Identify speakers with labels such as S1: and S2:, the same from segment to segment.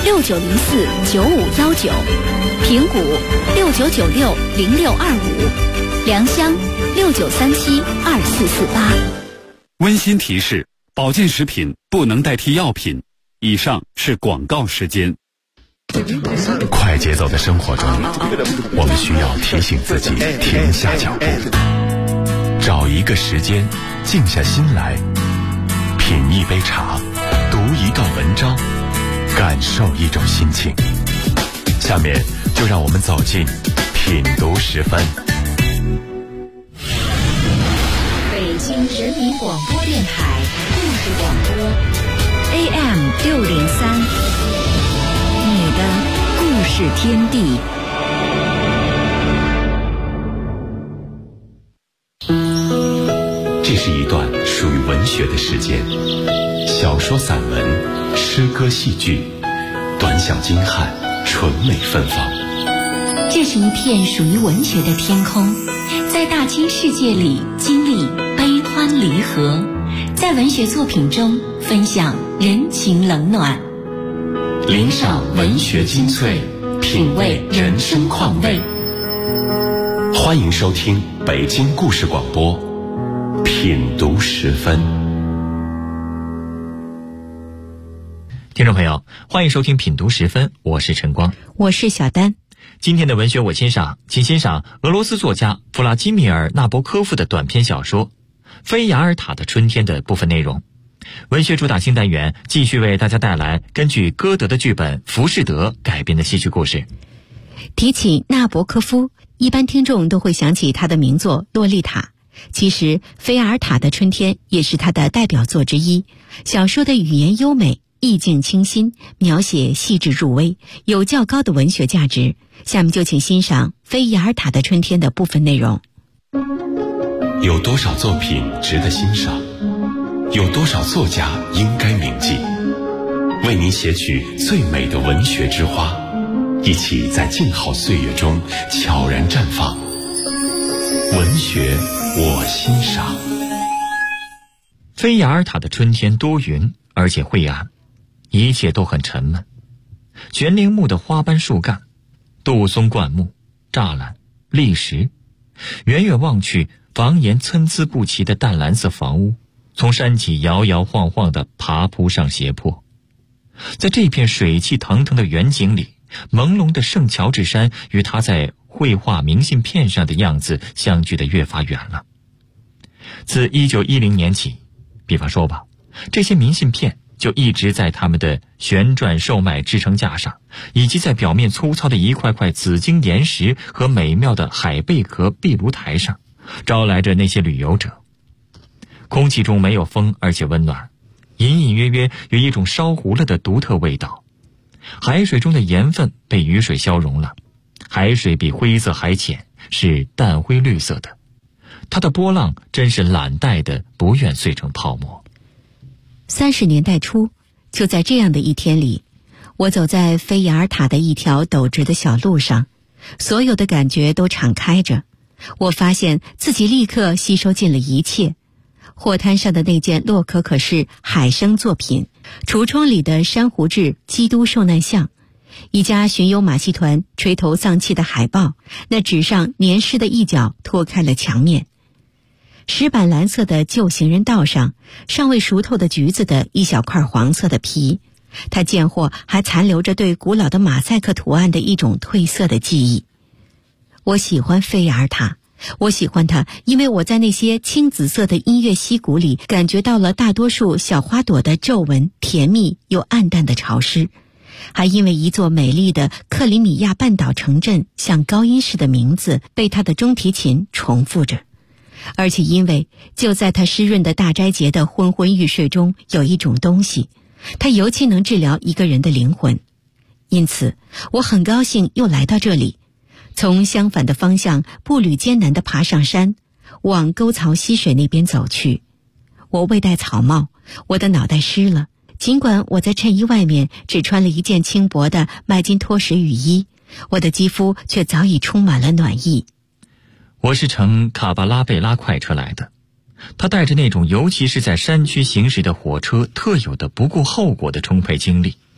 S1: 69049519，平谷69960625，良乡69372448。
S2: 温馨提示：保健食品不能代替药品。以上是广告时间。
S3: 快节奏的生活中，我们需要提醒自己停下脚步，找一个时间静下心来，品一杯茶，读一段文章，感受一种心情。下面就让我们走进品读10分。
S4: 北京人民广播电台故事广播
S1: AM603，你的故事天地。
S3: 这是一段属于文学的时间，小说、散文、诗歌、戏剧，短小精悍，纯美芬芳。
S4: 这是一片属于文学的天空，在大千世界里经历悲欢离合，在文学作品中分享人情冷暖，
S3: 聆赏文学精粹，品味人生况味。欢迎收听北京故事广播品读10分。
S5: 听众朋友，欢迎收听品读10分，我是陈光，
S1: 我是小丹。
S5: 今天的文学我欣赏，请欣赏俄罗斯作家弗拉基米尔·纳博科夫的短篇小说《菲亚尔塔的春天》的部分内容。文学主打新单元继续为大家带来根据歌德的剧本《浮士德》改编的戏剧故事。
S1: 提起纳博科夫，一般听众都会想起他的名作《洛丽塔》，其实《菲亚尔塔的春天》也是他的代表作之一。小说的语言优美，意境清新，描写细致入微，有较高的文学价值。下面就请欣赏《菲亚尔塔的春天》的部分内容。
S3: 有多少作品值得欣赏？有多少作家应该铭记？为您写取最美的文学之花，一起在静好岁月中悄然绽放。文学我欣赏。
S5: 菲亚尔塔的春天多云而且晦暗，一切都很沉闷。悬铃木的花斑树干，杜松灌木，栅栏，砾石，远远望去，房檐参差不齐的淡蓝色房屋从山脊摇摇晃晃地爬扑上斜坡。在这片水汽腾腾的远景里，朦胧的圣乔治山与他在绘画明信片上的样子相距得越发远了。自1910年起，比方说吧，这些明信片就一直在他们的旋转售卖支撑架上，以及在表面粗糙的一块块紫晶岩石和美妙的海贝壳壁炉台上，招来着那些旅游者。空气中没有风，而且温暖，隐隐约约有一种烧糊了的独特味道。海水中的盐分被雨水消融了，海水比灰色还浅，是淡灰绿色的。它的波浪真是懒怠的，不愿碎成泡沫。
S1: 30年代初，就在这样的一天里，我走在菲亚尔塔的一条陡直的小路上，所有的感觉都敞开着。我发现自己立刻吸收进了一切。货摊上的那件洛可可式海生作品，橱窗里的珊瑚质基督受难像，一家巡游马戏团垂头丧气的海报，那纸上粘湿的一角拖开了墙面。石板蓝色的旧行人道上，尚未熟透的橘子的一小块黄色的皮，它见货还残留着对古老的马赛克图案的一种褪色的记忆。我喜欢菲亚尔塔，我喜欢它，因为我在那些青紫色的音乐溪谷里感觉到了大多数小花朵的皱纹，甜蜜又暗淡的潮湿，还因为一座美丽的克里米亚半岛城镇像高音似的名字被他的中提琴重复着，而且因为就在他湿润的大斋节的昏昏欲睡中有一种东西，它尤其能治疗一个人的灵魂。因此我很高兴又来到这里，从相反的方向步履艰难地爬上山，往沟槽溪水那边走去。我未戴草帽，我的脑袋湿了，尽管我在衬衣外面只穿了一件轻薄的麦金托什雨衣，我的肌肤却早已充满了暖意。
S5: 我是乘卡巴拉贝拉快车来的，他带着那种尤其是在山区行驶的火车特有的不顾后果的充沛精力，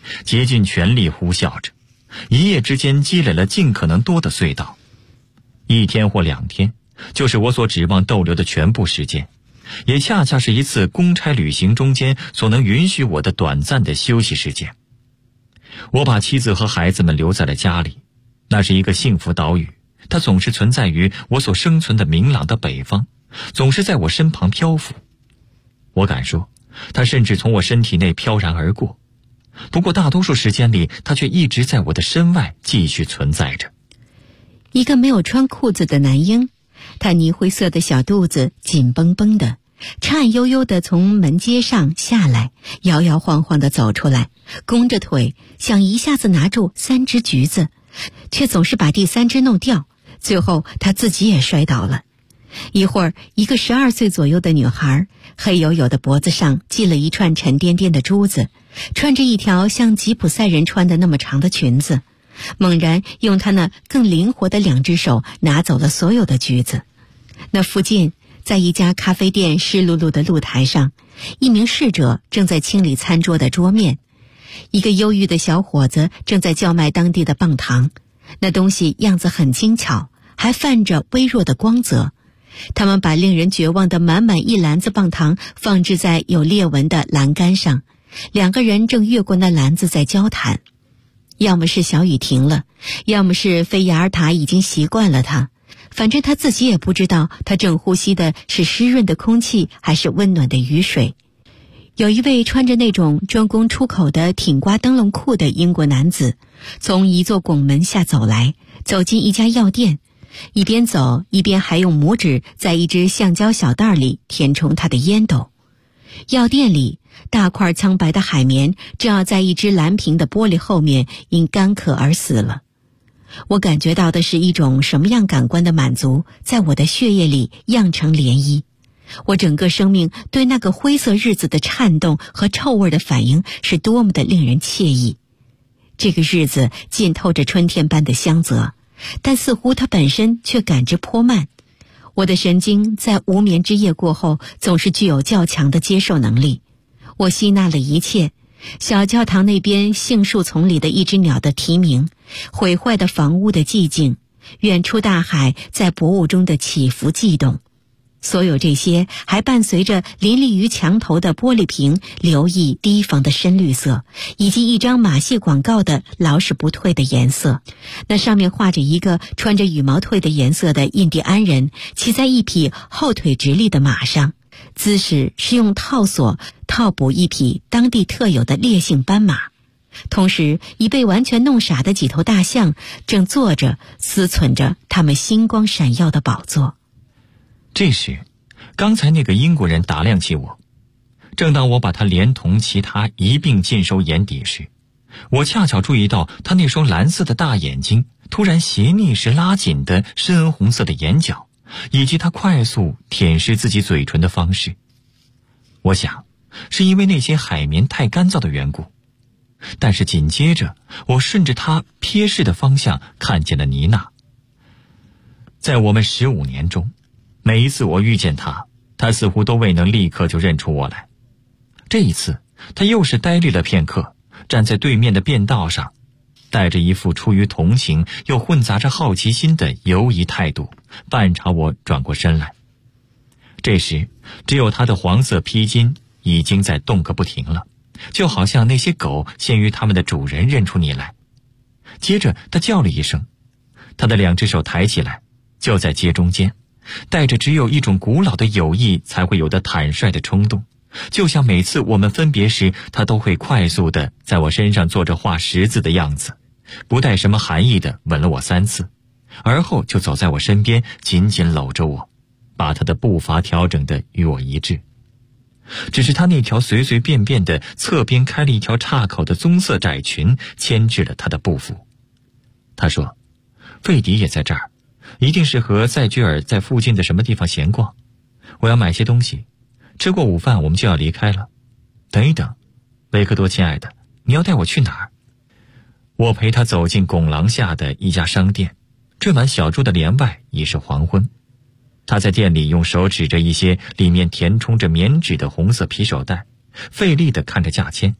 S5: 竭尽全力呼啸着，一夜之间积累了尽可能多的隧道。1天或2天，就是我所指望逗留的全部时间，也恰恰是一次公差旅行中间所能允许我的短暂的休息时间。我把妻子和孩子们留在了家里，那是一个幸福岛屿，它总是存在于我所生存的明朗的北方，总是在我身旁漂浮。我敢说，它甚至从我身体内飘然而过。不过大多数时间里，它却一直在我的身外继续存在着。
S1: 一个没有穿裤子的男婴，他泥灰色的小肚子紧绷绷的，颤悠悠地从门阶上下来，摇摇晃晃地走出来，弓着腿想一下子拿住3只橘子，却总是把第3只弄掉，最后他自己也摔倒了。一会儿，一个12岁左右的女孩，黑黝黝的脖子上系了一串沉甸甸的珠子，穿着一条像吉普赛人穿的那么长的裙子，猛然用她那更灵活的2只手拿走了所有的橘子。那附近，在一家咖啡店湿漉漉的露台上，一名侍者正在清理餐桌的桌面，一个忧郁的小伙子正在叫卖当地的棒糖，那东西样子很精巧，还泛着微弱的光泽。他们把令人绝望的满满一篮子棒糖放置在有裂纹的栏杆上，2个人正越过那篮子在交谈。要么是小雨停了，要么是菲亚尔塔已经习惯了它，反正他自己也不知道他正呼吸的是湿润的空气还是温暖的雨水。有一位穿着那种专供出口的挺刮灯笼裤的英国男子，从一座拱门下走来，走进一家药店，一边走一边还用拇指在一只橡胶小袋里填充他的烟斗。药店里，大块苍白的海绵正要在一只蓝瓶的玻璃后面因干渴而死了。我感觉到的是一种什么样感官的满足，在我的血液里漾成涟漪。我整个生命对那个灰色日子的颤动和臭味的反应是多么的令人惬意。这个日子浸透着春天般的香泽，但似乎它本身却感知颇慢。我的神经在无眠之夜过后总是具有较强的接受能力。我吸纳了一切，小教堂那边杏树丛里的一只鸟的啼鸣，毁坏的房屋的寂静，远处大海在薄雾中的起伏悸动。所有这些还伴随着林立于墙头的玻璃瓶留意提防的深绿色，以及一张马戏广告的老是不退的颜色。那上面画着一个穿着羽毛褪的颜色的印第安人，骑在一匹后腿直立的马上，姿势是用套索套补一匹当地特有的烈性斑马。同时，已被完全弄傻的几头大象正坐着思忖着他们星光闪耀的宝座。
S5: 这时，刚才那个英国人打量起我，正当我把他连同其他一并尽收眼底时，我恰巧注意到他那双蓝色的大眼睛突然斜逆时拉紧的深红色的眼角，以及他快速舔舐自己嘴唇的方式。我想，是因为那些海绵太干燥的缘故。但是紧接着，我顺着他瞥视的方向看见了妮娜。在我们15年中，每一次我遇见他，他似乎都未能立刻就认出我来。这一次，他又是呆立了片刻，站在对面的便道上，带着一副出于同情又混杂着好奇心的犹疑态度，半朝我转过身来。这时，只有他的黄色披巾已经在动个不停了，就好像那些狗先于他们的主人认出你来。接着他叫了一声，他的2只手抬起来，就在街中间，带着只有一种古老的友谊才会有的坦率的冲动，就像每次我们分别时，他都会快速地在我身上做着画十字的样子，不带什么含义地吻了我3次，而后就走在我身边，紧紧搂着我，把他的步伐调整得与我一致。只是他那条随随便便的侧边开了一条岔口的棕色窄裙牵制了他的步幅。他说，费迪也在这儿，一定是和塞居尔在附近的什么地方闲逛。我要买些东西，吃过午饭我们就要离开了。等一等，维克多亲爱的，你要带我去哪儿？我陪他走进拱廊下的一家商店，这晚小桌的帘外已是黄昏。他在店里用手指着一些里面填充着棉纸的红色皮手袋，费力地看着价签。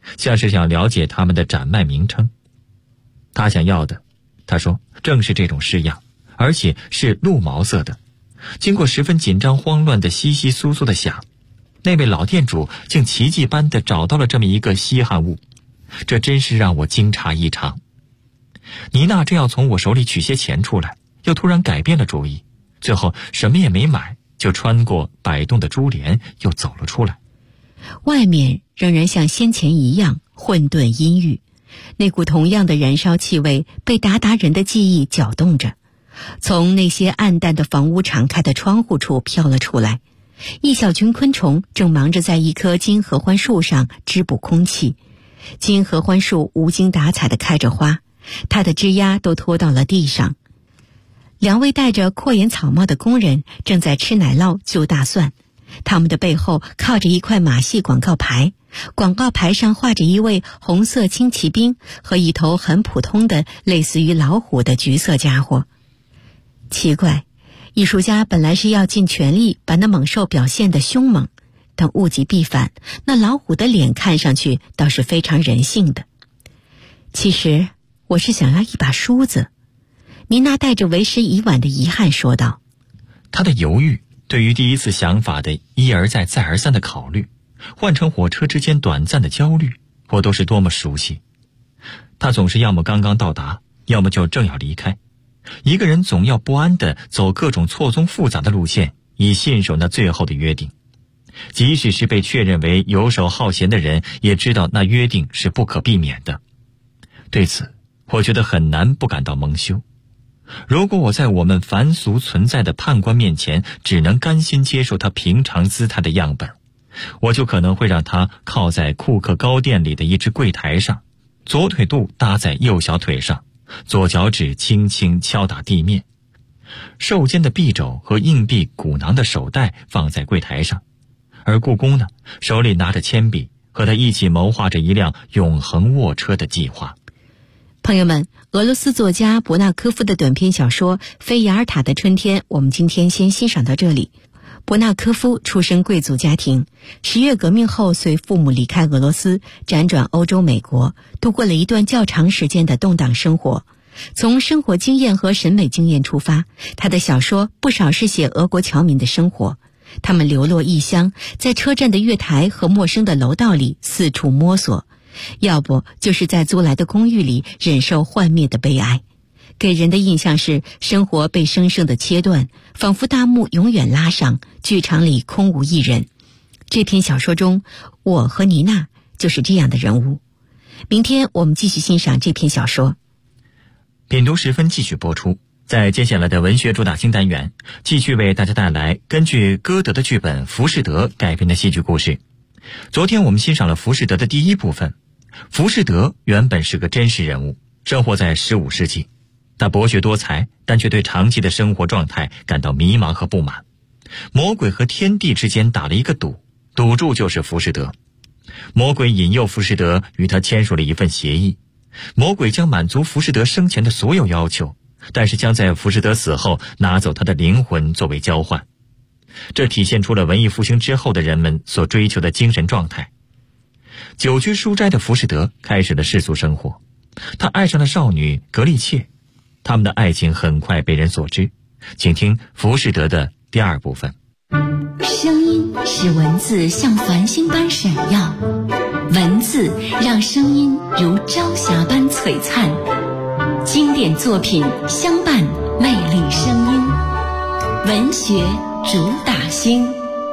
S5: 像是想了解他们的斩脉名称。他想要的，他说，正是这种式样，而且是鹿毛色的。经过十分紧张慌乱的窸窸窣窣的响，那位老店主竟奇迹般地找到了这么一个稀罕物，这真是让我惊诧异常。妮娜正要从我手里取些钱出来，又突然改变了主意，最后什么也没买，就穿过摆动的珠帘又走了出来。
S1: 外面仍然像先前一样混沌阴郁，那股同样的燃烧气味被鞑靼人的记忆搅动着，从那些暗淡的房屋敞开的窗户处飘了出来。一小群昆虫正忙着在一棵金合欢树上织补空气。金合欢树无精打采地开着花，它的枝丫都拖到了地上。两位戴着阔檐草帽的工人正在吃奶酪揪大蒜，他们的背后靠着一块马戏广告牌，广告牌上画着一位红色轻骑兵和一头很普通的类似于老虎的橘色家伙。奇怪，艺术家本来是要尽全力把那猛兽表现得凶猛，但物极必反，那老虎的脸看上去倒是非常人性的。其实我是想要一把梳子，妮娜带着为时已晚的遗憾说道。
S5: 她的犹豫，对于第一次想法的一而再再而三的考虑，换乘火车之间短暂的焦虑，我都是多么熟悉。她总是要么刚刚到达，要么就正要离开。一个人总要不安地走各种错综复杂的路线，以信守那最后的约定。即使是被确认为游手好闲的人，也知道那约定是不可避免的。对此，我觉得很难不感到蒙羞。如果我在我们凡俗存在的判官面前只能甘心接受他平常姿态的样本，我就可能会让他靠在库克高店里的一只柜台上，左腿肚搭在右小腿上，左脚趾轻轻敲打地面，瘦肩的臂肘和硬币鼓囊的手袋放在柜台上，而故宫呢，手里拿着铅笔，和他一起谋划着一辆永恒卧车的计划。
S1: 朋友们，俄罗斯作家伯纳科夫的短篇小说《菲亚尔塔的春天》，我们今天先欣赏到这里。伯纳科夫出身贵族家庭，10月革命后随父母离开俄罗斯，辗转欧洲、美国，度过了一段较长时间的动荡生活。从生活经验和审美经验出发，他的小说不少是写俄国侨民的生活。他们流落异乡，在车站的月台和陌生的楼道里四处摸索，要不就是在租来的公寓里忍受幻灭的悲哀。给人的印象是生活被生生的切断，仿佛大幕永远拉上，剧场里空无一人。这篇小说中，我和妮娜就是这样的人物。明天我们继续欣赏这篇小说。
S5: 品读时分继续播出。在接下来的文学主打新单元，继续为大家带来根据歌德的剧本《浮士德》改编的戏剧故事。昨天我们欣赏了《浮士德》的第一部分。浮士德原本是个真实人物，生活在15世纪。他博学多才，但却对长期的生活状态感到迷茫和不满。魔鬼和天地之间打了一个赌，赌注就是浮士德。魔鬼引诱浮士德与他签署了一份协议，魔鬼将满足浮士德生前的所有要求，但是将在浮士德死后拿走他的灵魂作为交换。这体现出了文艺复兴之后的人们所追求的精神状态。久居书斋的浮士德开始了世俗生活，他爱上了少女格丽切，他们的爱情很快被人所知。请听浮士德的第二部分。
S4: 声音使文字像繁星般闪耀，文字让声音如朝霞般璀璨。经典作品相伴，魅力声音，文学主打星。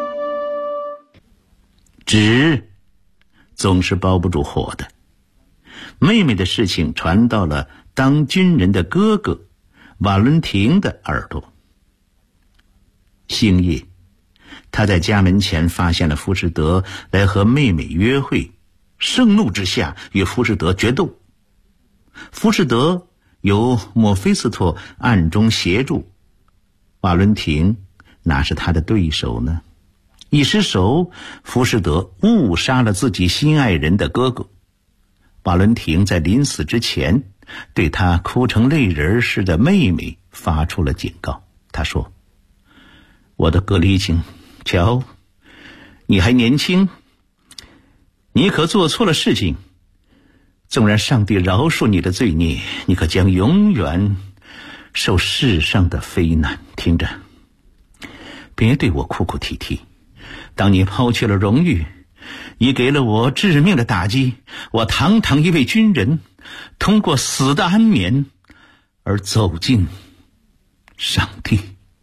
S6: 纸总是包不住火的。妹妹的事情传到了当军人的哥哥瓦伦廷的耳朵。星夜，他在家门前发现了浮士德来和妹妹约会，盛怒之下与浮士德决斗。浮士德由墨菲斯托暗中协助，瓦伦廷哪是他的对手呢？一失手，浮士德误杀了自己心爱人的哥哥。瓦伦廷在临死之前对他哭成泪人似的妹妹发出了警告。他说：我的格丽琴，瞧，你还年轻， 你可做错了事情，纵然上帝饶恕你的罪孽，你可将永远受世上的非难。听着，别对我哭哭啼啼。当你抛弃了荣誉，你给了我致命的打击。我堂堂一位军人，通过死的安眠而走进上帝。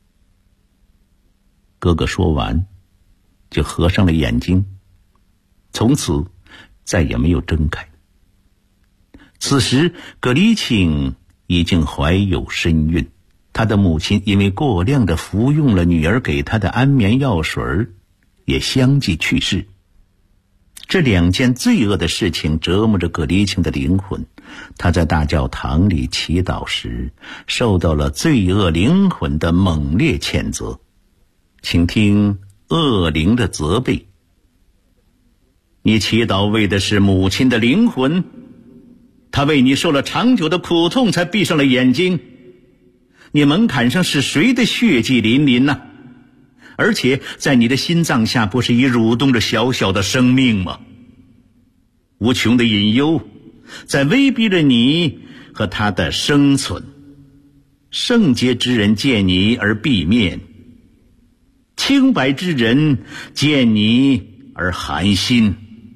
S6: 哥哥说完就合上了眼睛，从此再也没有睁开。此时葛丽庆已经怀有身孕，他的母亲因为过量的服用了女儿给他的安眠药水，也相继去世。这2件罪恶的事情折磨着葛丽庆的灵魂。他在大教堂里祈祷时，受到了罪恶灵魂的猛烈谴责。请听恶灵的责备：你祈祷为的是母亲的灵魂，她为你受了长久的苦痛才闭上了眼睛。你门槛上是谁的血迹淋淋呢？而且在你的心脏下不是已蠕动着小小的生命吗？无穷的隐忧在威逼着你和他的生存。圣洁之人见你而避面，清白之人见你而寒心。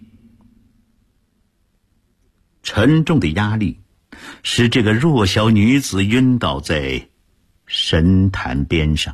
S6: 沉重的压力使这个弱小女子晕倒在神坛边上。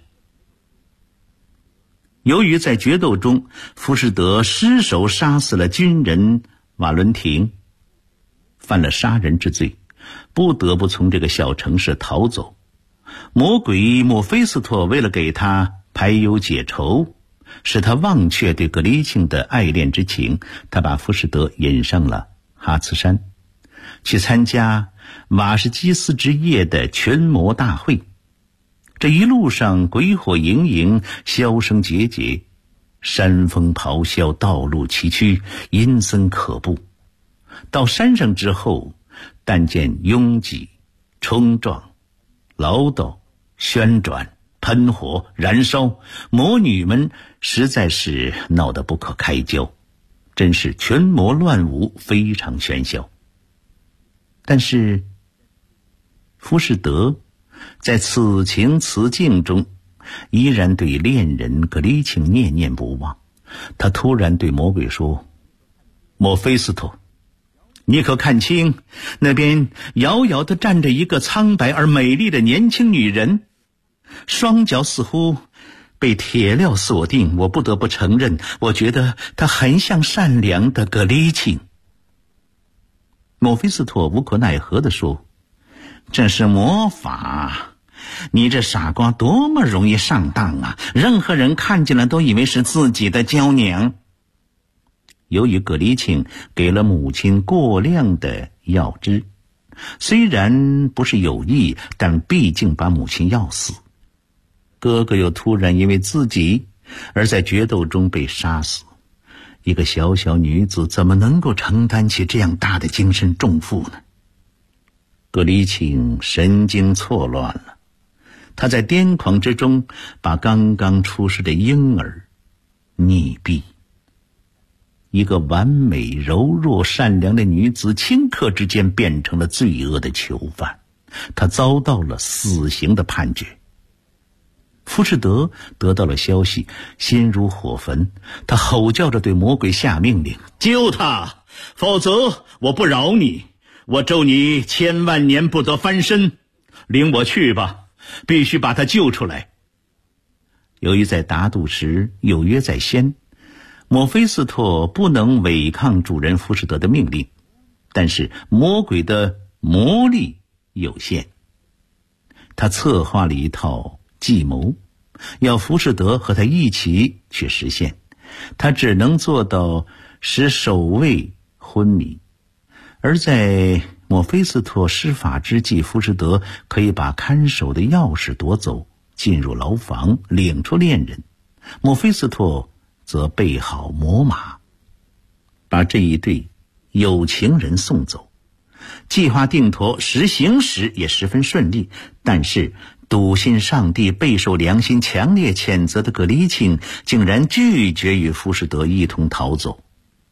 S6: 由于在决斗中浮士德失手杀死了军人瓦伦廷，犯了杀人之罪，不得不从这个小城市逃走。魔鬼墨菲斯托为了给他排忧解愁，使他忘却对葛丽庆的爱恋之情，他把浮士德引上了哈茨山，去参加瓦什基斯之夜的群魔大会。这一路上鬼火盈盈，箫声节节，山风咆哮，道路崎岖，阴森可怖。到山上之后，但见拥挤、冲撞、唠叨、旋转、喷火、燃烧，魔女们实在是闹得不可开交，真是群魔乱舞，非常喧嚣。但是浮士德在此情此境中依然对恋人葛丽庆念念不忘。他突然对魔鬼说：墨菲斯托，你可看清那边遥遥地站着一个苍白而美丽的年轻女人，双脚似乎被铁镣锁定。我不得不承认，我觉得她很像善良的葛丽庆。墨菲斯托无可奈何地说：这是魔法，你这傻瓜多么容易上当啊！任何人看见了都以为是自己的娇娘。由于葛丽庆给了母亲过量的药汁，虽然不是有意，但毕竟把母亲药死。哥哥又突然因为自己而在决斗中被杀死。一个小小女子怎么能够承担起这样大的精神重负呢？葛丽庆神经错乱了，他在癫狂之中把刚刚出世的婴儿溺毙。一个完美、柔弱、善良的女子，顷刻之间变成了罪恶的囚犯，她遭到了死刑的判决。浮士德得到了消息，心如火焚，他吼叫着对魔鬼下命令：救他，否则我不饶你，我咒你千万年不得翻身。领我去吧，必须把他救出来。由于在打赌时有约在先，墨菲斯托不能违抗主人浮士德的命令，但是魔鬼的魔力有限，他策划了一套计谋，要浮士德和他一起去实现。他只能做到使守卫昏迷，而在墨菲斯托施法之际，浮士德可以把看守的钥匙夺走，进入牢房，领出恋人。墨菲斯托则备好魔马，把这一对有情人送走。计划定妥，实行时也十分顺利，但是笃信上帝、备受良心强烈谴责的葛丽庆竟然拒绝与浮士德一同逃走。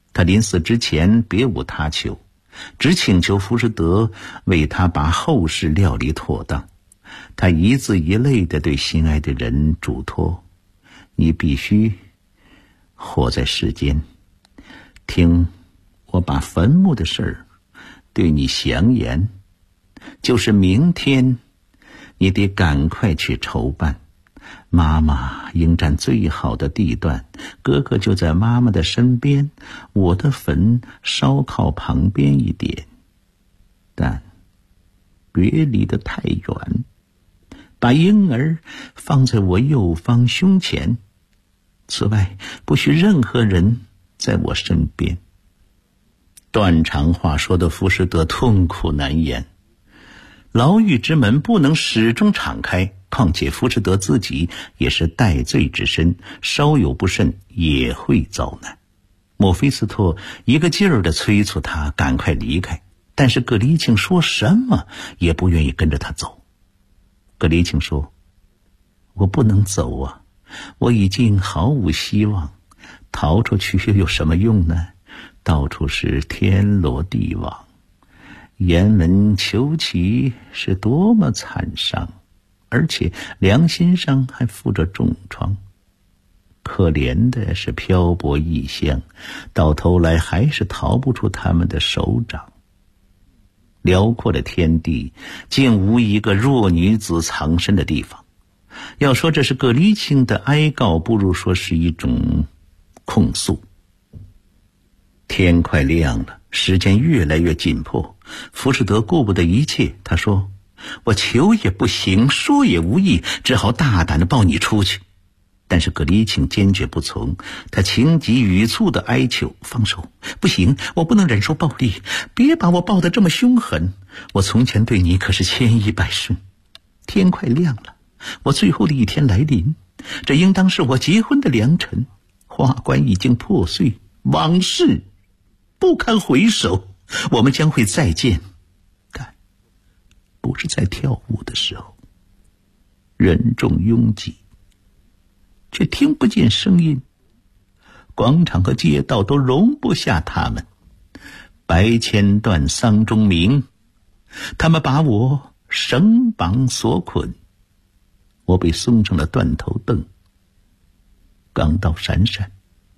S6: 他临死之前别无他求，只请求浮士德为他把后事料理妥当。他一字一泪地对心爱的人嘱托：你必须活在世间，听我把坟墓的事儿对你详言，就是明天你得赶快去筹办。妈妈应占最好的地段，哥哥就在妈妈的身边，我的坟稍靠旁边一点，但别离得太远。把婴儿放在我右方胸前，此外不许任何人在我身边。断肠话说的浮士德痛苦难言，牢狱之门不能始终敞开，况且浮士德自己也是戴罪之身，稍有不慎也会遭难。墨菲斯托一个劲儿地催促他赶快离开，但是葛黎庆说什么也不愿意跟着他走。葛黎庆说：我不能走啊，我已经毫无希望，逃出去又有什么用呢？到处是天罗地网，沿门求乞是多么惨伤，而且良心上还负着重创。可怜的是漂泊异乡，到头来还是逃不出他们的手掌。辽阔的天地竟无一个弱女子藏身的地方。要说这是葛黎庆的哀告，不如说是一种控诉。天快亮了，时间越来越紧迫，浮士德顾不得一切，他说：我求也不行，说也无益，只好大胆地抱你出去。但是葛黎庆坚决不从，他情急语促地哀求：放手，不行，我不能忍受暴力，别把我抱得这么凶狠，我从前对你可是千依百顺。天快亮了，我最后的一天来临，这应当是我结婚的良辰，花冠已经破碎，往事不堪回首，我们将会再见，但不是在跳舞的时候。人众拥挤，却听不见声音，广场和街道都容不下他们。白千段丧钟鸣，他们把我绳绑锁捆，我被送上了断头凳，钢刀闪闪，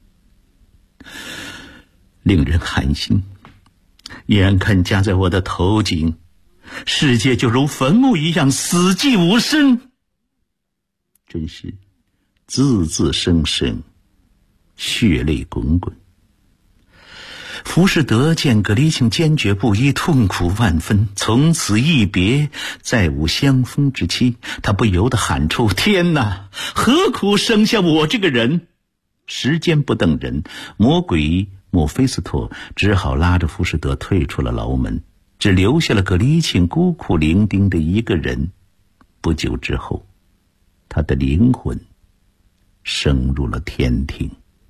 S6: 令人寒心。眼看夹在我的头颈，世界就如坟墓一样死寂无声，真是字字声声，血泪滚滚。浮士德见葛黎庆坚决不依，痛苦万分，从此一别，再无相逢之期。他不由得喊出：天哪，何苦生下我这个人？时间不等人，魔鬼墨菲斯托只好拉着浮士德退出了牢门，只留下了葛黎庆孤苦伶仃的一个人。不久之后，他的灵魂升入了天庭。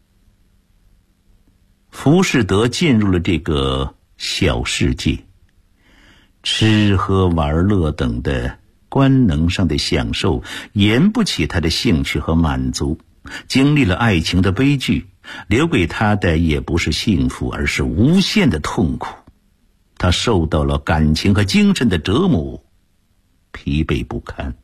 S6: 浮士德进入了这个小世界，吃喝玩乐等的官能上的享受引不起他的兴趣和满足，经历了爱情的悲剧，留给他的也不是幸福，而是无限的痛苦。他受到了感情和精神的折磨，疲惫不堪。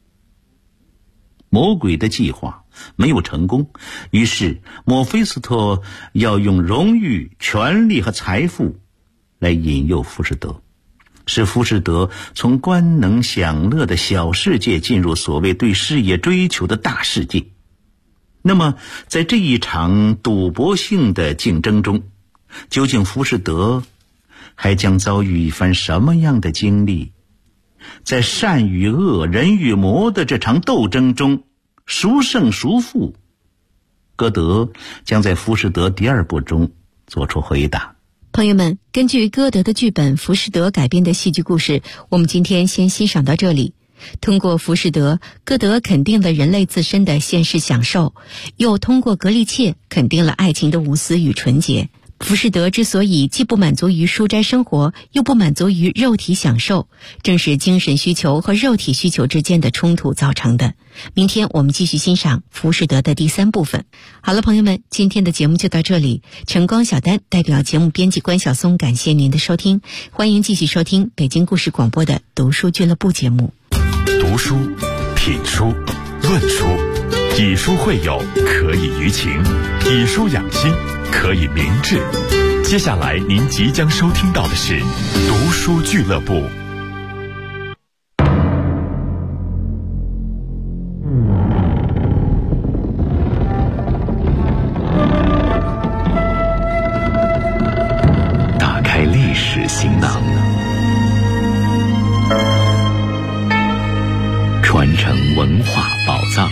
S6: 魔鬼的计划没有成功，于是墨菲斯托要用荣誉、权力和财富来引诱浮士德，使浮士德从官能享乐的小世界进入所谓对事业追求的大世界。那么在这一场赌博性的竞争中，究竟浮士德还将遭遇一番什么样的经历？在善与恶、人与魔的这场斗争中，孰胜孰负？歌德将在《浮士德》第二部中做出回答。
S1: 朋友们，根据歌德的剧本《浮士德》改编的戏剧故事，我们今天先欣赏到这里。通过《浮士德》，歌德肯定了人类自身的现世享受，又通过格利切肯定了爱情的无私与纯洁。 浮士德之所以既不满足于书斋生活，又不满足于肉体享受，正是精神需求和肉体需求之间的冲突造成的。明天我们继续欣赏浮士德的第3部分。好了，朋友们，今天的节目就到这里。晨光小丹代表节目编辑关晓松，感谢您的收听。欢迎继续收听北京故事广播的读书俱乐部节目。
S3: 读书、品书、论书，以书会友，可以娱情；以书养心，可以明志。接下来您即将收听到的是读书俱乐部。打开历史行囊，传承文化宝藏。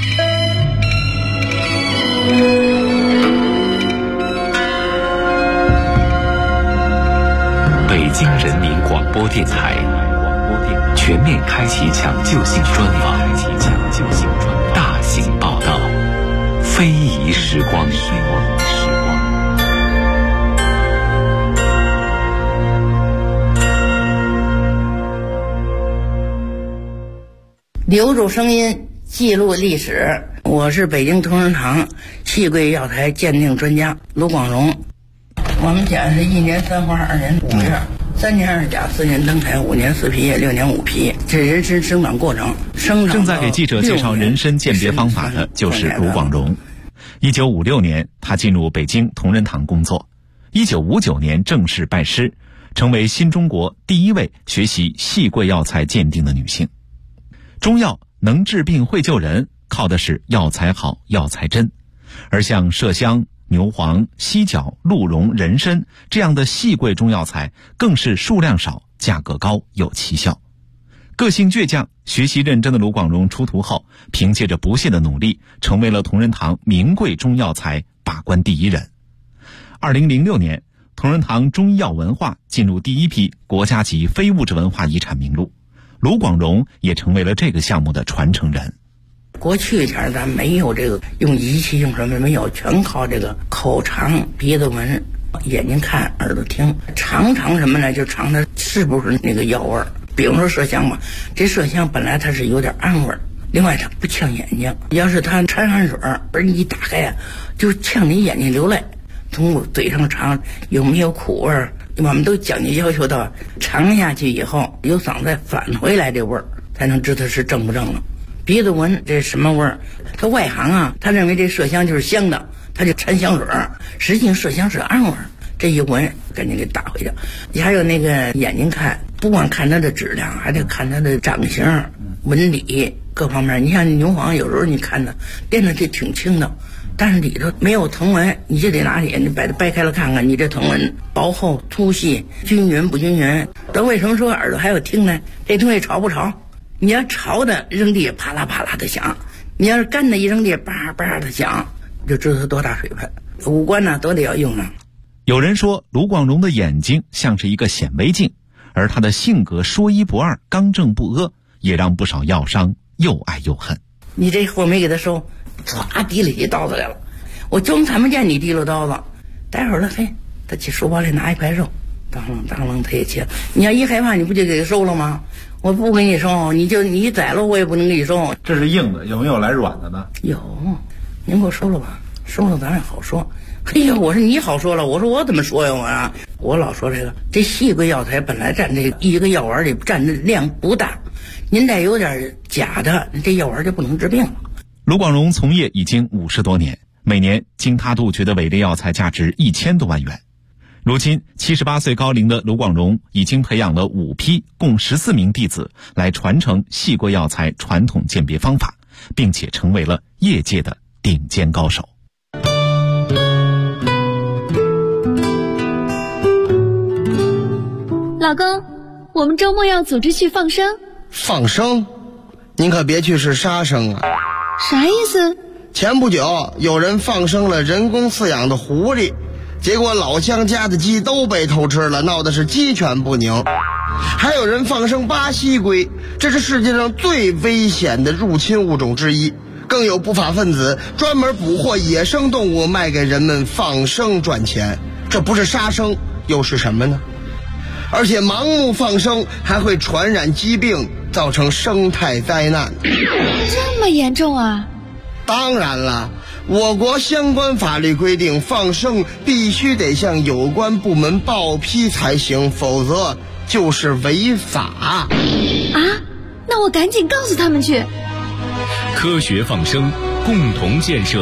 S3: 北京人民广播电台全面开启抢救性专访，大型报道，非遗时光。
S7: 留住声音，记录历史。我是北京同仁堂戏柜药材鉴定专家卢广荣。我们家是1年3花2年5月，3年2甲4年登台5年4批6年5批，这人参生长过程。
S8: 正在给记者介绍人参鉴别方法的就是卢广荣。1956年，他进入北京同仁堂工作。1959年正式拜师，成为新中国第一位学习戏柜药材鉴定的女性。中药能治病会救人，靠的是药材好、药材真。而像麝香、牛黄、犀角、鹿茸、人参这样的细贵中药材，更是数量少、价格高、有奇效。个性倔强、学习认真的卢广荣出徒后，凭借着不懈的努力，成为了同仁堂名贵中药材把关第一人。2006年，同仁堂中医药文化进入第一批国家级非物质文化遗产名录，卢广荣也成为了这个项目的传承人。
S7: 过去一点咱没有这个用仪器用什么没有，全靠这个口尝、鼻子闻、眼睛看、耳朵听。尝什么呢？就尝它是不是那个药味儿。比如说麝香嘛，这麝香本来它是有点暗味儿，另外它不呛眼睛。要是它掺汗水而你一打开啊，就呛你眼睛流泪。从嘴上尝有没有苦味儿，我们都讲究要求到尝下去以后有嗓子返回来这味儿，才能知道是正不正了。鼻子闻这什么味儿？他外行啊，他认为这麝香就是香的，他就掺香水，实际上麝香是暗味儿。这一闻赶紧给打回去。你还有那个眼睛看，不光看它的质量，还得看它的长形、纹理各方面。你像牛黄，有时候你看它练的这挺轻的，但是里头没有藤纹，你就得拿眼睛把它掰开了看看，你这藤纹薄厚、粗细、均匀不均匀。咱为什么说耳朵还有听呢？这东西潮不潮？你要潮的扔地啪啦啪啦的响，你要是干的一扔地叭叭的响，就知道它多大水分。五官呢都得要用上。
S8: 有人说卢广荣的眼睛像是一个显微镜，而他的性格说一不二、刚正不阿，也让不少药商又爱又恨。
S7: 你这货没给他收，唰提了起刀子来了，我装看不见你提了刀子。待会儿了，嘿，他去书包里拿一块肉，当啷他也切。你要一害怕，你不就给他收了吗？我不给你收，你宰了我也不能给你收。
S9: 这是硬的，有没有来软的呢？
S7: 有，您给我收了吧，收了咱也好说。哎呀，我说你好说了，我说我怎么说呀？我老说这细贵药材本来占这一个药丸里占的量不大，您再有点假的，这药丸就不能治病了。
S8: 卢广荣从业已经50多年，每年经他杜绝的伪劣药材价值1000多万元。如今78岁高龄的卢广荣已经培养了5批共14名弟子来传承细贵药材传统鉴别方法，并且成为了业界的顶尖高手。
S10: 老公，我们周末要组织去放生。
S11: 放生？您可别去是杀生啊！
S10: 啥意思？
S11: 前不久有人放生了人工饲养的狐狸，结果老乡家的鸡都被偷吃了，闹的是鸡犬不宁。还有人放生巴西龟，这是世界上最危险的入侵物种之一。更有不法分子专门捕获野生动物卖给人们放生赚钱。 这不是杀生又是什么呢？而且盲目放生还会传染疾病，造成生态灾难。
S10: 这么严重啊？
S11: 当然了，我国相关法律规定，放生必须得向有关部门报批才行，否则就是违法。
S10: 啊？那我赶紧告诉他们去。
S3: 科学放生，共同建设